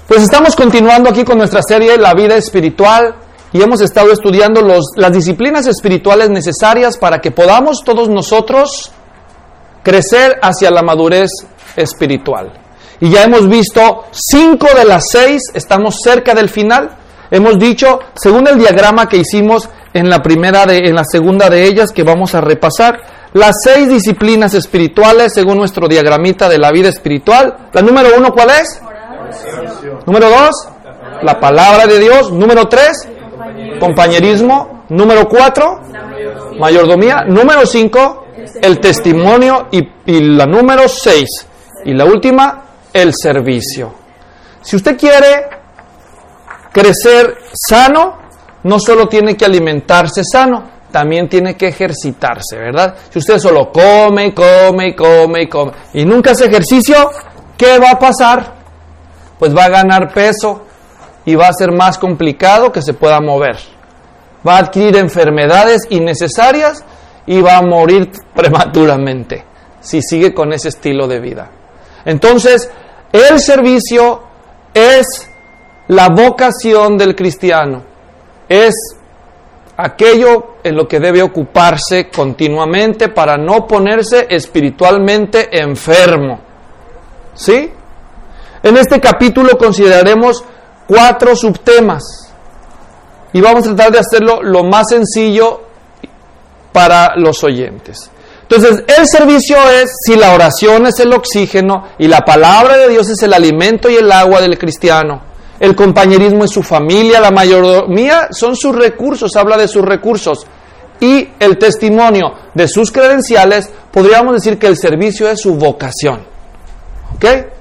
Pues estamos continuando aquí con nuestra serie La Vida Espiritual y hemos estado estudiando las disciplinas espirituales necesarias para que podamos todos nosotros crecer hacia la madurez espiritual. Y ya hemos visto 5 de las 6, estamos cerca del final. Hemos dicho, según el diagrama que hicimos en la segunda de ellas, que vamos a repasar, las 6 disciplinas espirituales según nuestro diagramita de la vida espiritual. La número 1, ¿cuál es? Oración. Número 2, la palabra de Dios. Número 3, compañerismo. Número 4, mayordomía. Número 5, el testimonio. Y la número 6, y la última, el servicio. Si usted quiere crecer sano, no solo tiene que alimentarse sano, también tiene que ejercitarse, ¿verdad? Si usted solo come y nunca hace ejercicio, ¿qué va a pasar? Pues va a ganar peso y va a ser más complicado que se pueda mover. Va a adquirir enfermedades innecesarias y va a morir prematuramente si sigue con ese estilo de vida. Entonces, el servicio es la vocación del cristiano, es aquello en lo que debe ocuparse continuamente para no ponerse espiritualmente enfermo. ¿Sí? En este capítulo consideraremos 4 subtemas y vamos a tratar de hacerlo lo más sencillo para los oyentes. Entonces, el servicio es, si la oración es el oxígeno y la palabra de Dios es el alimento y el agua del cristiano. El compañerismo es su familia, la mayordomía son sus recursos, habla de sus recursos. Y el testimonio de sus credenciales, podríamos decir que el servicio es su vocación. ¿Ok?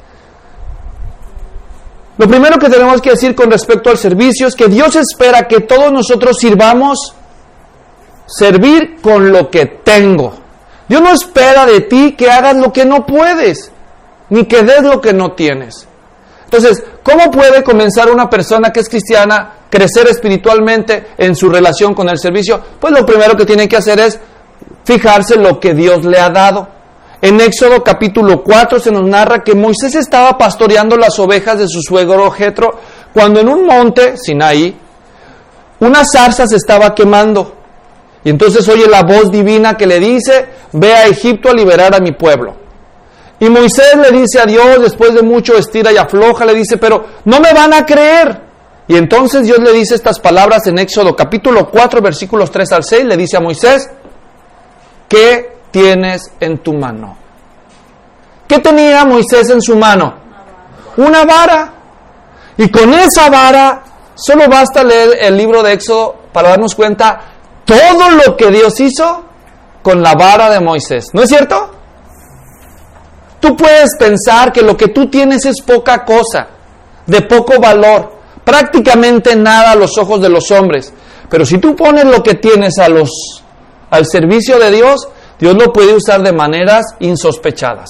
Lo primero que tenemos que decir con respecto al servicio es que Dios espera que todos nosotros servir con lo que tengo. Dios no espera de ti que hagas lo que no puedes, ni que des lo que no tienes. Entonces, ¿cómo puede comenzar una persona que es cristiana crecer espiritualmente en su relación con el servicio? Pues lo primero que tiene que hacer es fijarse en lo que Dios le ha dado. En Éxodo capítulo 4 se nos narra que Moisés estaba pastoreando las ovejas de su suegro Jetro cuando en un monte, Sinaí, una zarza se estaba quemando. Y entonces oye la voz divina que le dice, ve a Egipto a liberar a mi pueblo. Y Moisés le dice a Dios, después de mucho estira y afloja, le dice, pero no me van a creer. Y entonces Dios le dice estas palabras en Éxodo capítulo 4, versículos 3 al 6, le dice a Moisés, ¿qué tienes en tu mano? ¿Qué tenía Moisés en su mano? Una vara. Y con esa vara, solo basta leer el libro de Éxodo para darnos cuenta todo lo que Dios hizo con la vara de Moisés. ¿No es cierto? Tú puedes pensar que lo que tú tienes es poca cosa, de poco valor, prácticamente nada a los ojos de los hombres. Pero si tú pones lo que tienes al servicio de Dios, Dios lo puede usar de maneras insospechadas.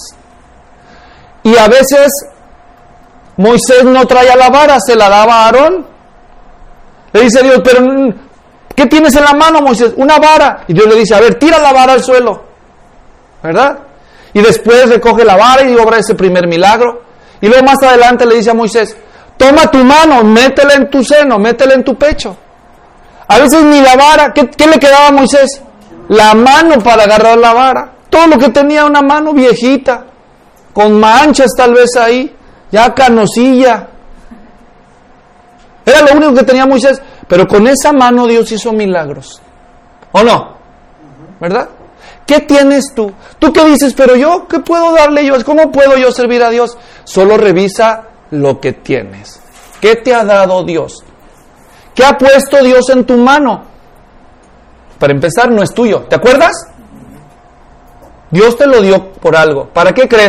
Y a veces Moisés no traía la vara, se la daba a Aarón. Le dice Dios, pero ¿qué tienes en la mano, Moisés? Una vara. Y Dios le dice, a ver, tira la vara al suelo. ¿Verdad? Y después recoge la vara y obra ese primer milagro. Y luego más adelante le dice a Moisés, toma tu mano, métela en tu seno, métela en tu pecho. A veces ni la vara, ¿qué le quedaba a Moisés? La mano para agarrar la vara. Todo lo que tenía, una mano viejita, con manchas tal vez ahí, ya canosilla. Era lo único que tenía Moisés. Pero con esa mano Dios hizo milagros. ¿O no? ¿Verdad? ¿Qué tienes tú? ¿Tú qué dices? Pero yo, ¿qué puedo darle yo? ¿Cómo puedo yo servir a Dios? Solo revisa lo que tienes. ¿Qué te ha dado Dios? ¿Qué ha puesto Dios en tu mano? Para empezar, no es tuyo. ¿Te acuerdas? Dios te lo dio por algo. ¿Para qué crees?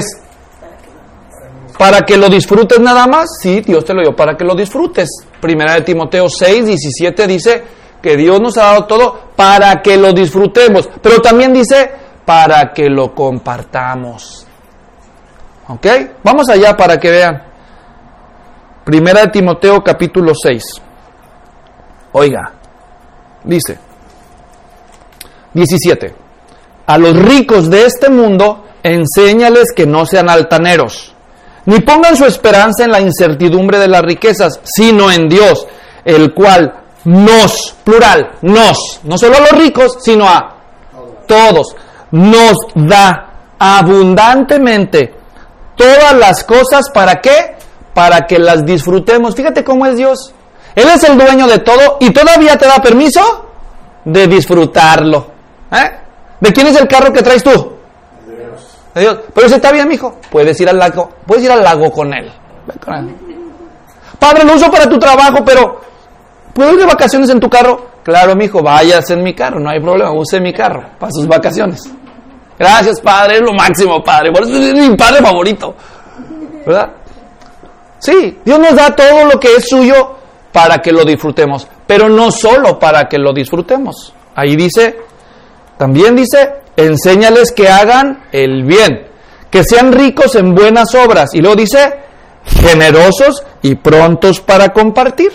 ¿Para que lo disfrutes nada más? Sí, Dios te lo dio para que lo disfrutes. Primera de Timoteo 6, 17 dice que Dios nos ha dado todo para que lo disfrutemos. Pero también dice para que lo compartamos. ¿Ok? Vamos allá para que vean. Primera de Timoteo capítulo 6. Oiga, dice 17. A los ricos de este mundo enséñales que no sean altaneros, Ni pongan su esperanza en la incertidumbre de las riquezas, sino en Dios, el cual nos, plural, nos, no solo a los ricos, sino a todos, nos da abundantemente todas las cosas, ¿para qué? Para que las disfrutemos. Fíjate cómo es Dios. Él es el dueño de todo y todavía te da permiso de disfrutarlo. ¿De quién es el carro que traes tú? De Dios. Pero si está bien, mijo, puedes ir al lago con él. Padre, lo uso para tu trabajo, pero ¿puedo ir de vacaciones en tu carro? Claro, mijo, váyase en mi carro, no hay problema, use mi carro para sus vacaciones. Gracias, padre, es lo máximo, padre, por eso es mi padre favorito, ¿verdad? Sí, Dios nos da todo lo que es suyo para que lo disfrutemos, pero no solo para que lo disfrutemos. Ahí dice, también dice, enséñales que hagan el bien, que sean ricos en buenas obras, y luego dice, generosos y prontos para compartir.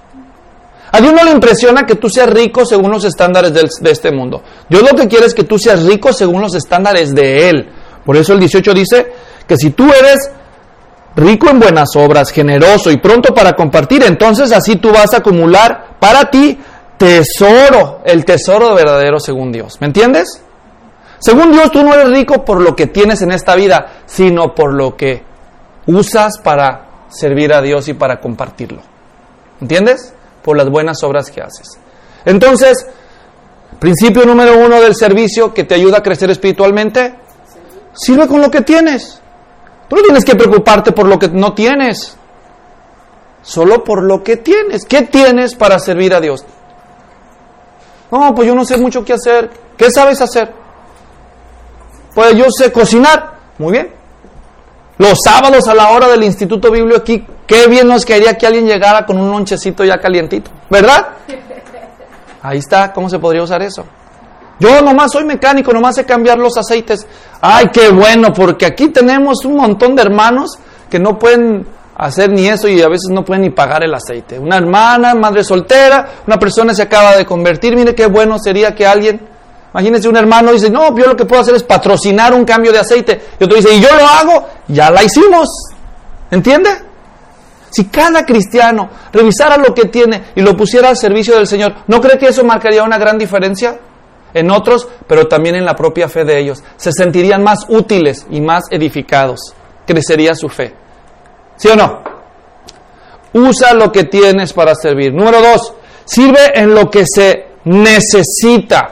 A Dios no le impresiona que tú seas rico según los estándares de este mundo. Dios lo que quiere es que tú seas rico según los estándares de Él. Por eso el 18 dice que si tú eres rico en buenas obras, generoso y pronto para compartir, entonces así tú vas a acumular para ti tesoro, el tesoro verdadero según Dios. ¿Me entiendes? Según Dios tú no eres rico por lo que tienes en esta vida, sino por lo que usas para servir a Dios y para compartirlo. ¿Entiendes? Por las buenas obras que haces. Entonces, principio número 1 del servicio que te ayuda a crecer espiritualmente, sirve con lo que tienes. Tú no tienes que preocuparte por lo que no tienes, solo por lo que tienes. ¿Qué tienes para servir a Dios? No, pues yo no sé mucho qué hacer. ¿Qué sabes hacer? Pues yo sé cocinar. Muy bien. Los sábados a la hora del Instituto Bíblico aquí, qué bien nos quedaría que alguien llegara con un lonchecito ya calientito, ¿verdad? Ahí está, ¿cómo se podría usar eso? Yo nomás soy mecánico, nomás sé cambiar los aceites. Ay, qué bueno, porque aquí tenemos un montón de hermanos que no pueden hacer ni eso y a veces no pueden ni pagar el aceite. Una hermana, madre soltera, una persona se acaba de convertir, mire qué bueno sería que alguien... Imagínense un hermano dice, no, yo lo que puedo hacer es patrocinar un cambio de aceite. Y otro dice, y yo lo hago, ya la hicimos. ¿Entiende? Si cada cristiano revisara lo que tiene y lo pusiera al servicio del Señor, ¿no cree que eso marcaría una gran diferencia en otros, pero también en la propia fe de ellos? Se sentirían más útiles y más edificados. Crecería su fe. ¿Sí o no? Usa lo que tienes para servir. Número 2, sirve en lo que se necesita.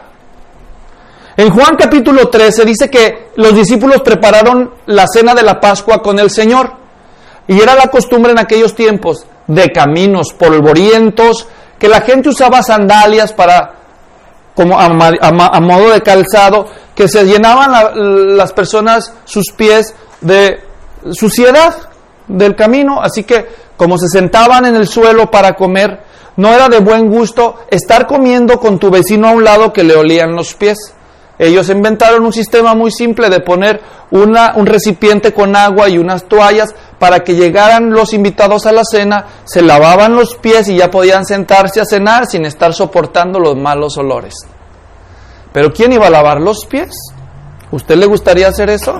En Juan capítulo 13 dice que los discípulos prepararon la cena de la Pascua con el Señor. Y era la costumbre en aquellos tiempos de caminos polvorientos, que la gente usaba sandalias para, como a modo de calzado, que se llenaban las personas sus pies de suciedad del camino. Así que como se sentaban en el suelo para comer, no era de buen gusto estar comiendo con tu vecino a un lado que le olían los pies. Ellos inventaron un sistema muy simple de poner un recipiente con agua y unas toallas para que llegaran los invitados a la cena, se lavaban los pies y ya podían sentarse a cenar sin estar soportando los malos olores. ¿Pero quién iba a lavar los pies? ¿Usted le gustaría hacer eso?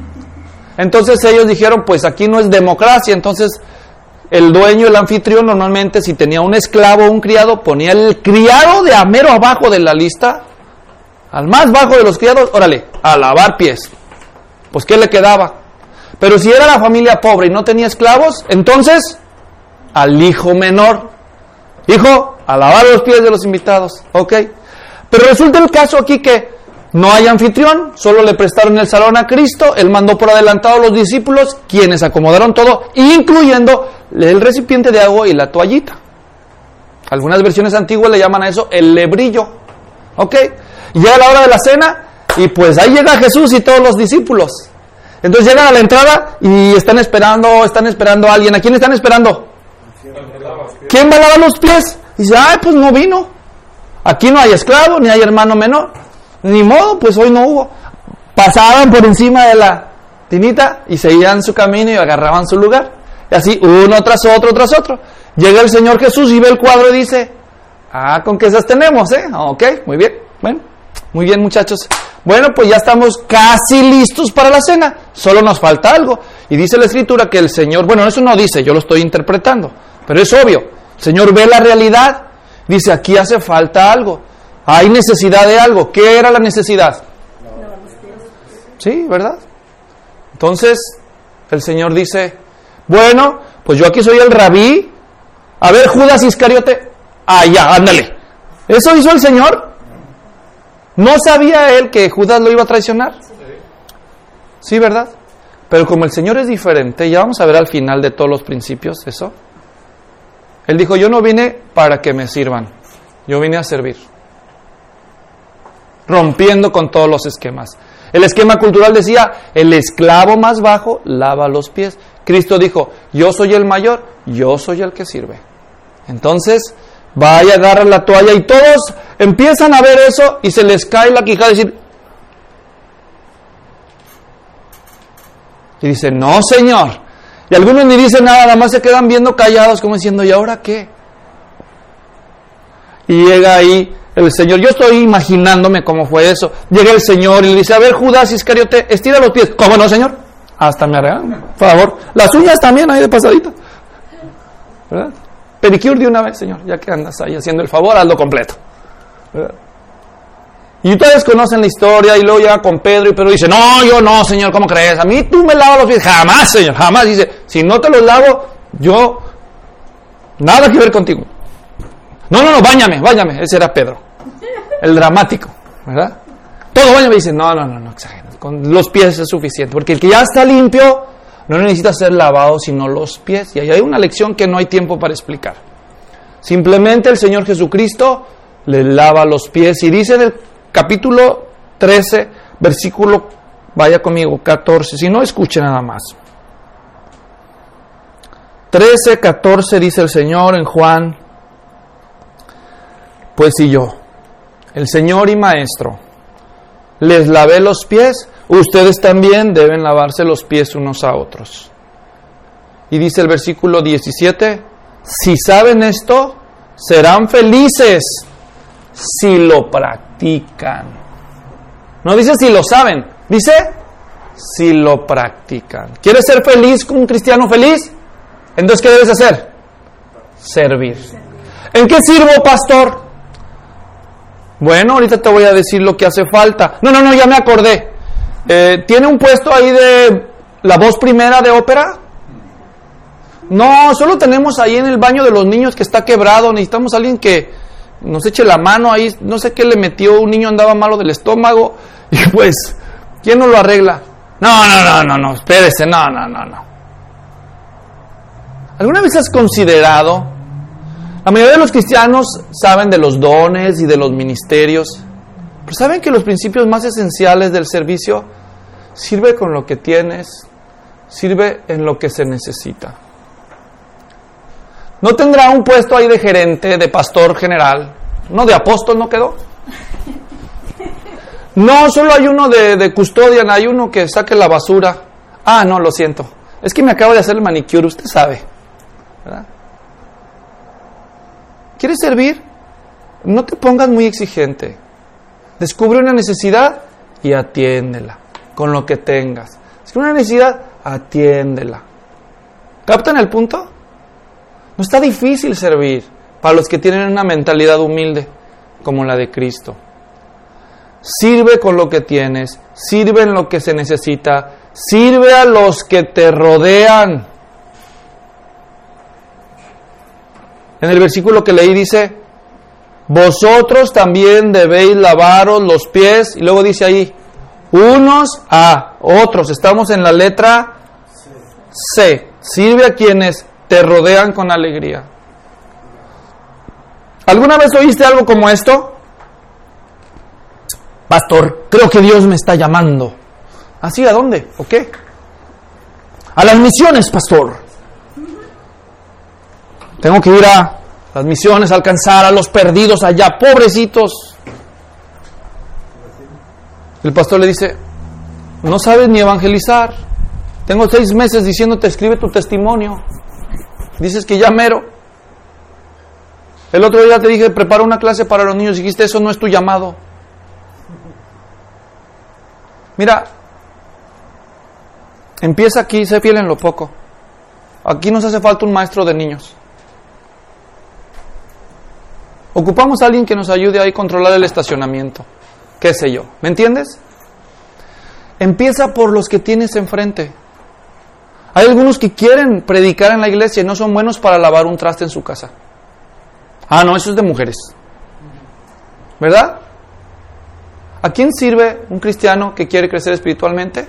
Entonces ellos dijeron, pues aquí no es democracia. Entonces el dueño, el anfitrión, normalmente si tenía un esclavo o un criado, ponía el criado de a mero abajo de la lista, al más bajo de los criados, órale, a lavar pies. Pues ¿qué le quedaba? Pero si era la familia pobre y no tenía esclavos, entonces al hijo menor. Hijo, a lavar los pies de los invitados. Ok. Pero resulta el caso aquí que no hay anfitrión, solo le prestaron el salón a Cristo, Él mandó por adelantado a los discípulos, quienes acomodaron todo, incluyendo el recipiente de agua y la toallita. Algunas versiones antiguas le llaman a eso el lebrillo. Ok. Y llega la hora de la cena y pues ahí llega Jesús y todos los discípulos. Entonces llegan a la entrada y están esperando a alguien. ¿A quién están esperando? ¿Quién va a lavar los pies? Y dice, ay, pues no vino. Aquí no hay esclavo, ni hay hermano menor. Ni modo, pues hoy no hubo. Pasaban por encima de la tinita y seguían su camino y agarraban su lugar. Y así, uno tras otro. Llega el Señor Jesús y ve el cuadro y dice, ¿con qué esas tenemos, Ok, muy bien. Bueno, muy bien, muchachos. Bueno, pues ya estamos casi listos para la cena. Solo nos falta algo. Y dice la Escritura que el Señor, bueno, eso no dice, yo lo estoy interpretando, pero es obvio. El Señor ve la realidad, dice, aquí hace falta algo, hay necesidad de algo. ¿Qué era la necesidad? Sí, ¿verdad? Entonces, el Señor dice, bueno, pues yo aquí soy el rabí. A ver, Judas Iscariote, ya, ándale. ¿Eso hizo el Señor? ¿No sabía él que Judas lo iba a traicionar? Sí, ¿verdad? Pero como el Señor es diferente, ya vamos a ver al final de todos los principios eso. Él dijo, yo no vine para que me sirvan, yo vine a servir. Rompiendo con todos los esquemas. El esquema cultural decía, el esclavo más bajo lava los pies. Cristo dijo, yo soy el mayor, yo soy el que sirve. Entonces, va y agarra la toalla y todos empiezan a ver eso y se les cae la quijada y decir, y dice, no, Señor. Y algunos ni dicen nada, nada más se quedan viendo callados como diciendo, ¿y ahora qué? Y llega ahí el Señor, yo estoy imaginándome cómo fue eso. Llega el Señor y le dice, a ver, Judas Iscariote, estira los pies. ¿Cómo no, Señor? Hasta me arreglan, por favor. Las uñas también ahí de pasadita, ¿verdad? Pedicure de una vez, Señor, ya que andas ahí haciendo el favor, hazlo completo, ¿verdad? Y ustedes conocen la historia, y luego llega con Pedro, y Pedro dice, no, yo no, Señor, ¿cómo crees? A mí tú me lavas los pies. Jamás, Señor, jamás. Dice, si no te los lavo, yo, nada que ver contigo. No, báñame. Ese era Pedro, el dramático, ¿verdad? Todo báñame. Dice, no, exageres. Con los pies es suficiente, porque el que ya está limpio no necesita ser lavado sino los pies. Y ahí hay una lección que no hay tiempo para explicar. Simplemente el Señor Jesucristo le lava los pies. Y dice en el capítulo 13, versículo, vaya conmigo, 14. Si no, escuche nada más. 13, 14 dice el Señor en Juan. Pues si yo, el Señor y Maestro, les lavé los pies, ustedes también deben lavarse los pies unos a otros. Y dice el versículo 17, si saben esto, serán felices si lo practican. No dice si lo saben, dice si lo practican. ¿Quieres ser feliz como un cristiano feliz? Entonces, ¿qué debes hacer? Servir. ¿En qué sirvo, pastor? Bueno, ahorita te voy a decir lo que hace falta. No, ya me acordé. ¿Tiene un puesto ahí de la voz primera de ópera? No, solo tenemos ahí en el baño de los niños que está quebrado. Necesitamos a alguien que nos eche la mano ahí. No sé qué le metió, un niño andaba malo del estómago. Y pues, ¿quién nos lo arregla? No, espérese, no. ¿Alguna vez has considerado? La mayoría de los cristianos saben de los dones y de los ministerios, pero ¿saben que los principios más esenciales del servicio? Sirve con lo que tienes, sirve en lo que se necesita. ¿No tendrá un puesto ahí de gerente, de pastor general? ¿No de apóstol no quedó? No, solo hay uno de custodian, hay uno que saque la basura. No, lo siento, es que me acabo de hacer el manicure, usted sabe, ¿verdad? ¿Quieres servir? No te pongas muy exigente. Descubre una necesidad y atiéndela con lo que tengas. Si hay una necesidad, atiéndela. ¿Captan el punto? No está difícil servir para los que tienen una mentalidad humilde como la de Cristo. Sirve con lo que tienes, sirve en lo que se necesita, sirve a los que te rodean. En el versículo que leí dice, vosotros también debéis lavaros los pies, y luego dice ahí, unos a otros. Estamos en la letra C. Sirve a quienes te rodean con alegría. ¿Alguna vez oíste algo como esto? Pastor, creo que Dios me está llamando. ¿Así? ¿A dónde? ¿O qué? A las misiones, pastor. Tengo que ir a las misiones, a alcanzar a los perdidos allá, pobrecitos. El pastor le dice, no sabes ni evangelizar. Tengo 6 meses diciéndote, escribe tu testimonio. Dices que ya mero. El otro día te dije, prepara una clase para los niños. Dijiste, eso no es tu llamado. Mira, Empieza aquí, sé fiel en lo poco. Aquí nos hace falta un maestro de niños. Ocupamos a alguien que nos ayude ahí a controlar el estacionamiento. Qué sé yo, ¿me entiendes? Empieza por los que tienes enfrente. Hay algunos que quieren predicar en la iglesia y no son buenos para lavar un traste en su casa. Ah, no, eso es de mujeres. ¿Verdad? ¿A quién sirve un cristiano que quiere crecer espiritualmente?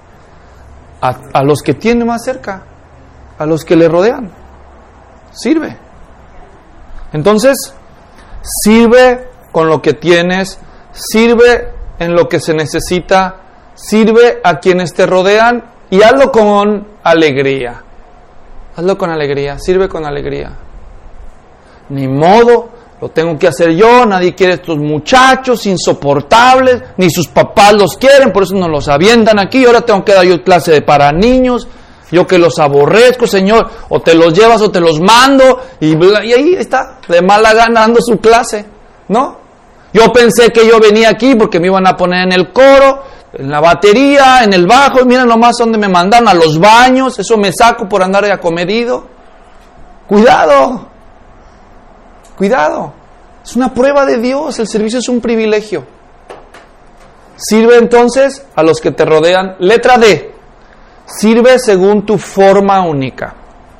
A los que tiene más cerca, a los que le rodean. Sirve. Entonces, sirve con lo que tienes, sirve en lo que se necesita, sirve a quienes te rodean y hazlo con alegría. Hazlo con alegría, sirve con alegría. Ni modo, lo tengo que hacer yo, nadie quiere estos muchachos insoportables, ni sus papás los quieren, por eso nos los avientan aquí, ahora tengo que dar yo clase de para niños, yo que los aborrezco, Señor, o te los llevas o te los mando, y ahí está, de mala gana dando su clase, ¿no? Yo pensé que yo venía aquí porque me iban a poner en el coro, en la batería, en el bajo, y mira nomás donde me mandan, a los baños, eso me saco por andar de acomedido. Cuidado, cuidado, es una prueba de Dios, el servicio es un privilegio. Sirve entonces a los que te rodean. Letra D, sirve según tu forma única.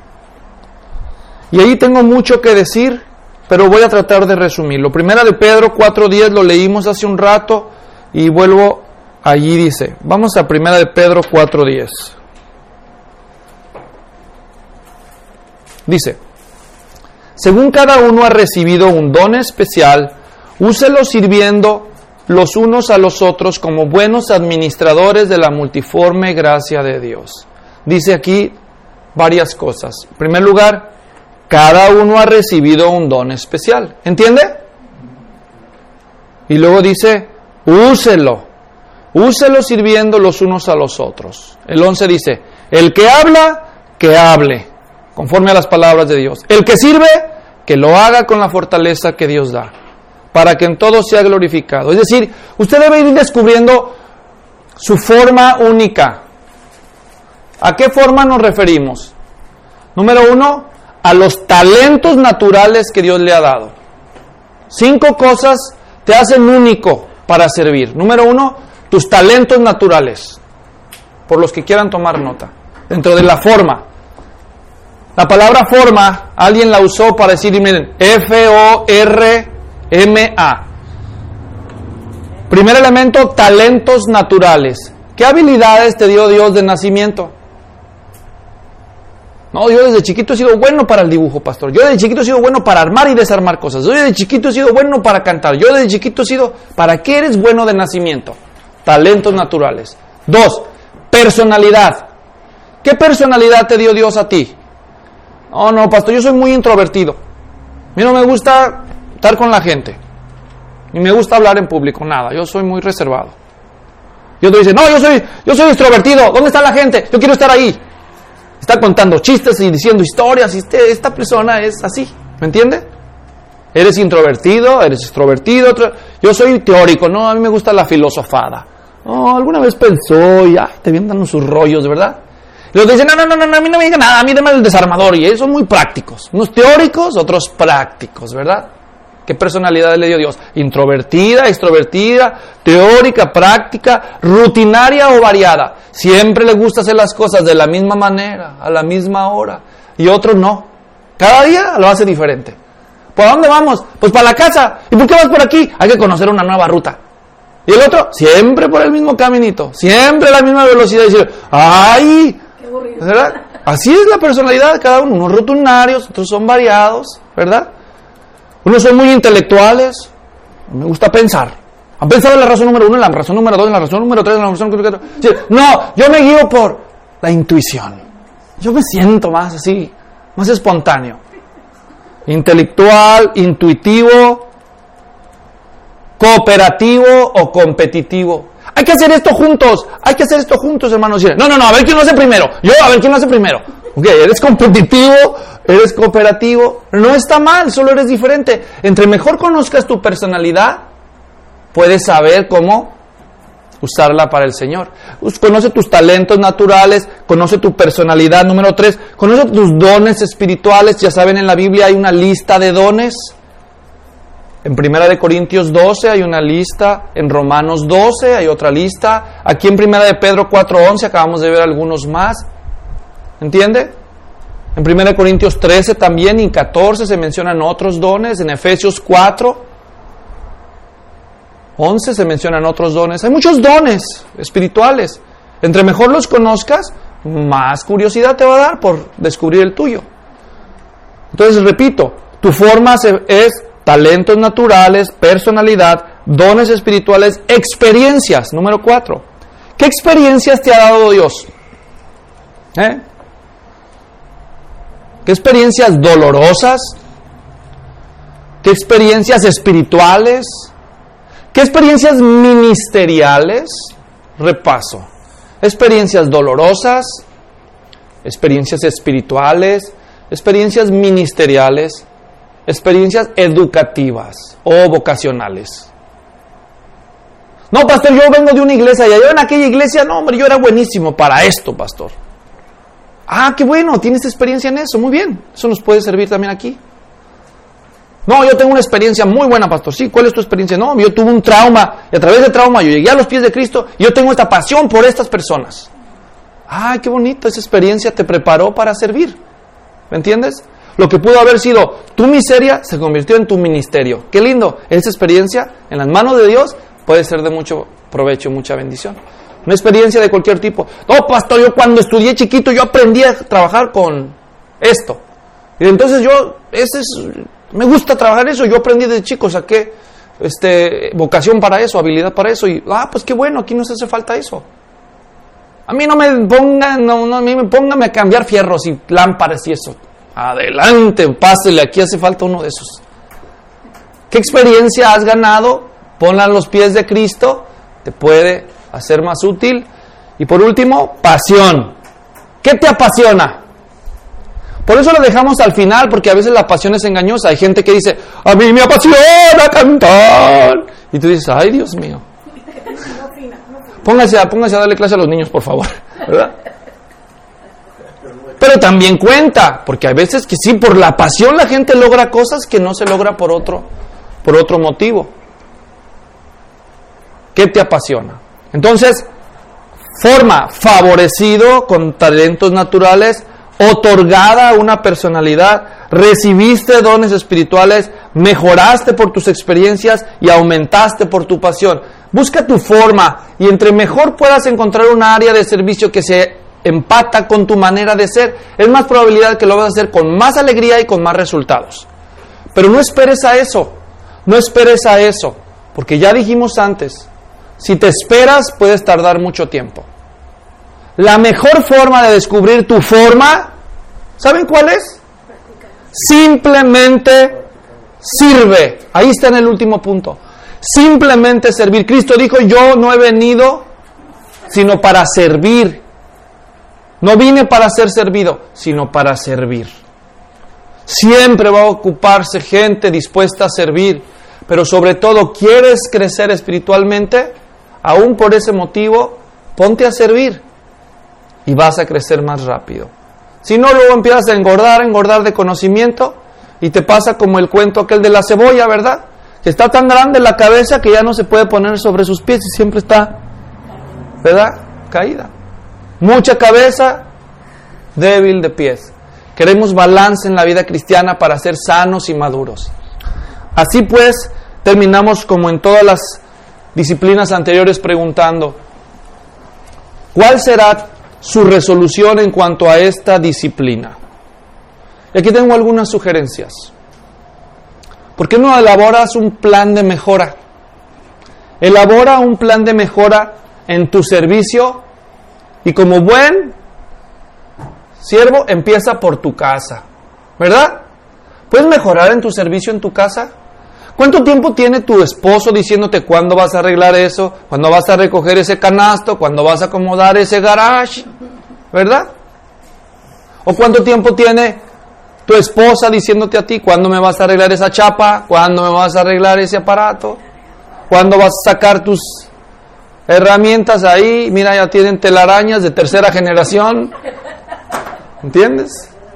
Y ahí tengo mucho que decir, pero voy a tratar de resumirlo. Primera de Pedro 4:10 lo leímos hace un rato y vuelvo allí, dice. Vamos a Primera de Pedro 4:10. Dice: según cada uno ha recibido un don especial, úselo sirviendo los unos a los otros como buenos administradores de la multiforme gracia de Dios. Dice aquí varias cosas. En primer lugar, cada uno ha recibido un don especial. ¿Entiende? Y luego dice, úselo sirviendo los unos a los otros. El 11 dice, el que habla, que hable, conforme a las palabras de Dios. El que sirve, que lo haga con la fortaleza que Dios da, para que en todo sea glorificado. Es decir, usted debe ir descubriendo su forma única. ¿A qué forma nos referimos? Número 1, a los talentos naturales que Dios le ha dado. 5 cosas te hacen único para servir. Número 1, tus talentos naturales, por los que quieran tomar nota. Dentro de la forma. La palabra forma, alguien la usó para decir, miren, F-O-R-M-A. Primer elemento, talentos naturales. ¿Qué habilidades te dio Dios de nacimiento? No, yo desde chiquito he sido bueno para el dibujo, pastor. Yo desde chiquito he sido bueno para armar y desarmar cosas. Yo desde chiquito he sido bueno para cantar. Yo desde chiquito he sido... ¿Para qué eres bueno de nacimiento? Talentos naturales. 2, personalidad. ¿Qué personalidad te dio Dios a ti? Oh, no, pastor, yo soy muy introvertido. A mí no me gusta estar con la gente. Ni me gusta hablar en público, nada. Yo soy muy reservado. Y otro dice, no, yo soy extrovertido. ¿Dónde está la gente? Yo quiero estar ahí. Está contando chistes y diciendo historias. Y esta persona es así. ¿Me entiende? Eres introvertido, eres extrovertido. Yo soy teórico. No, a mí me gusta la filosofada. Oh, alguna vez pensó y te vienen sus rollos, ¿verdad? Y los dicen, no, a mí no me diga nada, a mí deme el desarmador. Y ellos son muy prácticos. Unos teóricos, otros prácticos, ¿verdad? ¿Qué personalidad le dio Dios? Introvertida, extrovertida, teórica, práctica, rutinaria o variada. Siempre le gusta hacer las cosas de la misma manera, a la misma hora. Y otro no. Cada día lo hace diferente. ¿Por dónde vamos? Pues para la casa. ¿Y por qué vas por aquí? Hay que conocer una nueva ruta. Y el otro, siempre por el mismo caminito. Siempre a la misma velocidad. Y decir, ¡ay! ¿Verdad? Así es la personalidad de cada uno. Unos rutinarios, otros son variados, ¿verdad? Unos son muy intelectuales. Me gusta pensar. ¿Han pensado en la razón número 1, en la razón número 2, en la razón número 3, en la razón número 4? No, yo me guío por la intuición. Yo me siento más así, más espontáneo. Intelectual, intuitivo, cooperativo o competitivo. Hay que hacer esto juntos, hermanos. No, a ver quién lo hace primero. A ver quién lo hace primero. Ok, eres competitivo, eres cooperativo. No está mal, solo eres diferente. Entre mejor conozcas tu personalidad, puedes saber cómo usarla para el Señor. Conoce tus talentos naturales, conoce tu personalidad. Número 3, conoce tus dones espirituales. Ya saben, en la Biblia hay una lista de dones. En 1 Corintios 12 hay una lista, en Romanos 12 hay otra lista, aquí en 1 Pedro 4:11 acabamos de ver algunos más, ¿entiende? En 1 Corintios 13 también, y en 14 se mencionan otros dones, en Efesios 4:11 se mencionan otros dones. Hay muchos dones espirituales, entre mejor los conozcas, más curiosidad te va a dar por descubrir el tuyo. Entonces repito, tu forma es talentos naturales, personalidad, dones espirituales, experiencias. Número 4. ¿Qué experiencias te ha dado Dios? ¿Qué experiencias dolorosas? ¿Qué experiencias espirituales? ¿Qué experiencias ministeriales? Repaso. Experiencias dolorosas, experiencias espirituales, experiencias ministeriales, experiencias educativas o vocacionales. No, pastor, yo vengo de una iglesia y yo en aquella iglesia, no, hombre, yo era buenísimo para esto, pastor. Ah, qué bueno, tienes experiencia en eso, muy bien. Eso nos puede servir también aquí. No, yo tengo una experiencia muy buena, pastor. Sí, ¿cuál es tu experiencia? No, yo tuve un trauma y a través del trauma yo llegué a los pies de Cristo y yo tengo esta pasión por estas personas. Ah, qué bonito, esa experiencia te preparó para servir. ¿Me entiendes? Lo que pudo haber sido tu miseria se convirtió en tu ministerio. Qué lindo. Esa experiencia en las manos de Dios puede ser de mucho provecho, mucha bendición. Una experiencia de cualquier tipo. No, pastor, yo cuando estudié chiquito yo aprendí a trabajar con esto. Y entonces me gusta trabajar eso. Yo aprendí desde chico, saqué vocación para eso, habilidad para eso. Y pues qué bueno, aquí nos hace falta eso. A mí no me pónganme a cambiar fierros y lámparas y eso. Adelante, pásele, aquí hace falta uno de esos. ¿Qué experiencia has ganado? Ponla a los pies de Cristo, te puede hacer más útil. Y por último, pasión. ¿Qué te apasiona? Por eso lo dejamos al final, porque a veces la pasión es engañosa. Hay gente que dice, a mí me apasiona cantar. Y tú dices, ay, Dios mío. Póngase a darle clase a los niños, por favor, ¿verdad? Pero también cuenta, porque hay veces que sí, por la pasión la gente logra cosas que no se logra por otro motivo. ¿Qué te apasiona? Entonces, forma, favorecido con talentos naturales, otorgada una personalidad, recibiste dones espirituales, mejoraste por tus experiencias y aumentaste por tu pasión. Busca tu forma y entre mejor puedas encontrar una área de servicio que se empata con tu manera de ser, es más probabilidad que lo vas a hacer con más alegría y con más resultados. Pero no esperes a eso, porque ya dijimos antes, si te esperas puedes tardar mucho tiempo. La mejor forma de descubrir tu forma, ¿saben cuál es? Simplemente sirve. Ahí está en el último punto. Simplemente servir. Cristo dijo, yo no he venido sino para servir. No vine para ser servido, sino para servir. Siempre va a ocuparse gente dispuesta a servir, pero sobre todo, ¿quieres crecer espiritualmente? Aún por ese motivo, ponte a servir y vas a crecer más rápido. Si no, luego empiezas a engordar de conocimiento y te pasa como el cuento aquel de la cebolla, ¿verdad? Que está tan grande la cabeza que ya no se puede poner sobre sus pies y siempre está, ¿verdad? Caída. Mucha cabeza, débil de pies. Queremos balance en la vida cristiana para ser sanos y maduros. Así pues, terminamos como en todas las disciplinas anteriores preguntando, ¿cuál será su resolución en cuanto a esta disciplina? Y aquí tengo algunas sugerencias. ¿Por qué no elaboras un plan de mejora? Elabora un plan de mejora en tu servicio y como buen siervo empieza por tu casa, ¿verdad? ¿Puedes mejorar en tu servicio en tu casa? ¿Cuánto tiempo tiene tu esposo diciéndote cuándo vas a arreglar eso? ¿Cuándo vas a recoger ese canasto? ¿Cuándo vas a acomodar ese garage? ¿Verdad? ¿O cuánto tiempo tiene tu esposa diciéndote a ti cuándo me vas a arreglar esa chapa? ¿Cuándo me vas a arreglar ese aparato? ¿Cuándo vas a sacar tus herramientas ahí, mira, ya tienen telarañas de tercera generación, ¿entiendes?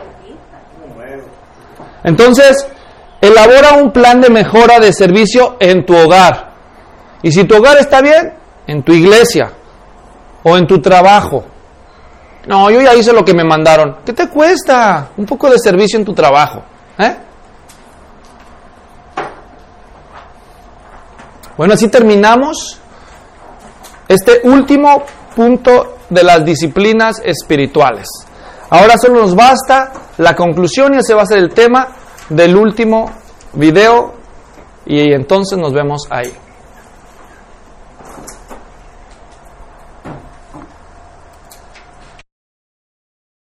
Entonces, elabora un plan de mejora de servicio en tu hogar. Y si tu hogar está bien, en tu iglesia o en tu trabajo. No, yo ya hice lo que me mandaron. ¿Qué te cuesta? Un poco de servicio en tu trabajo, Bueno, así terminamos este último punto de las disciplinas espirituales. Ahora solo nos basta la conclusión y ese va a ser el tema del último video y entonces nos vemos ahí.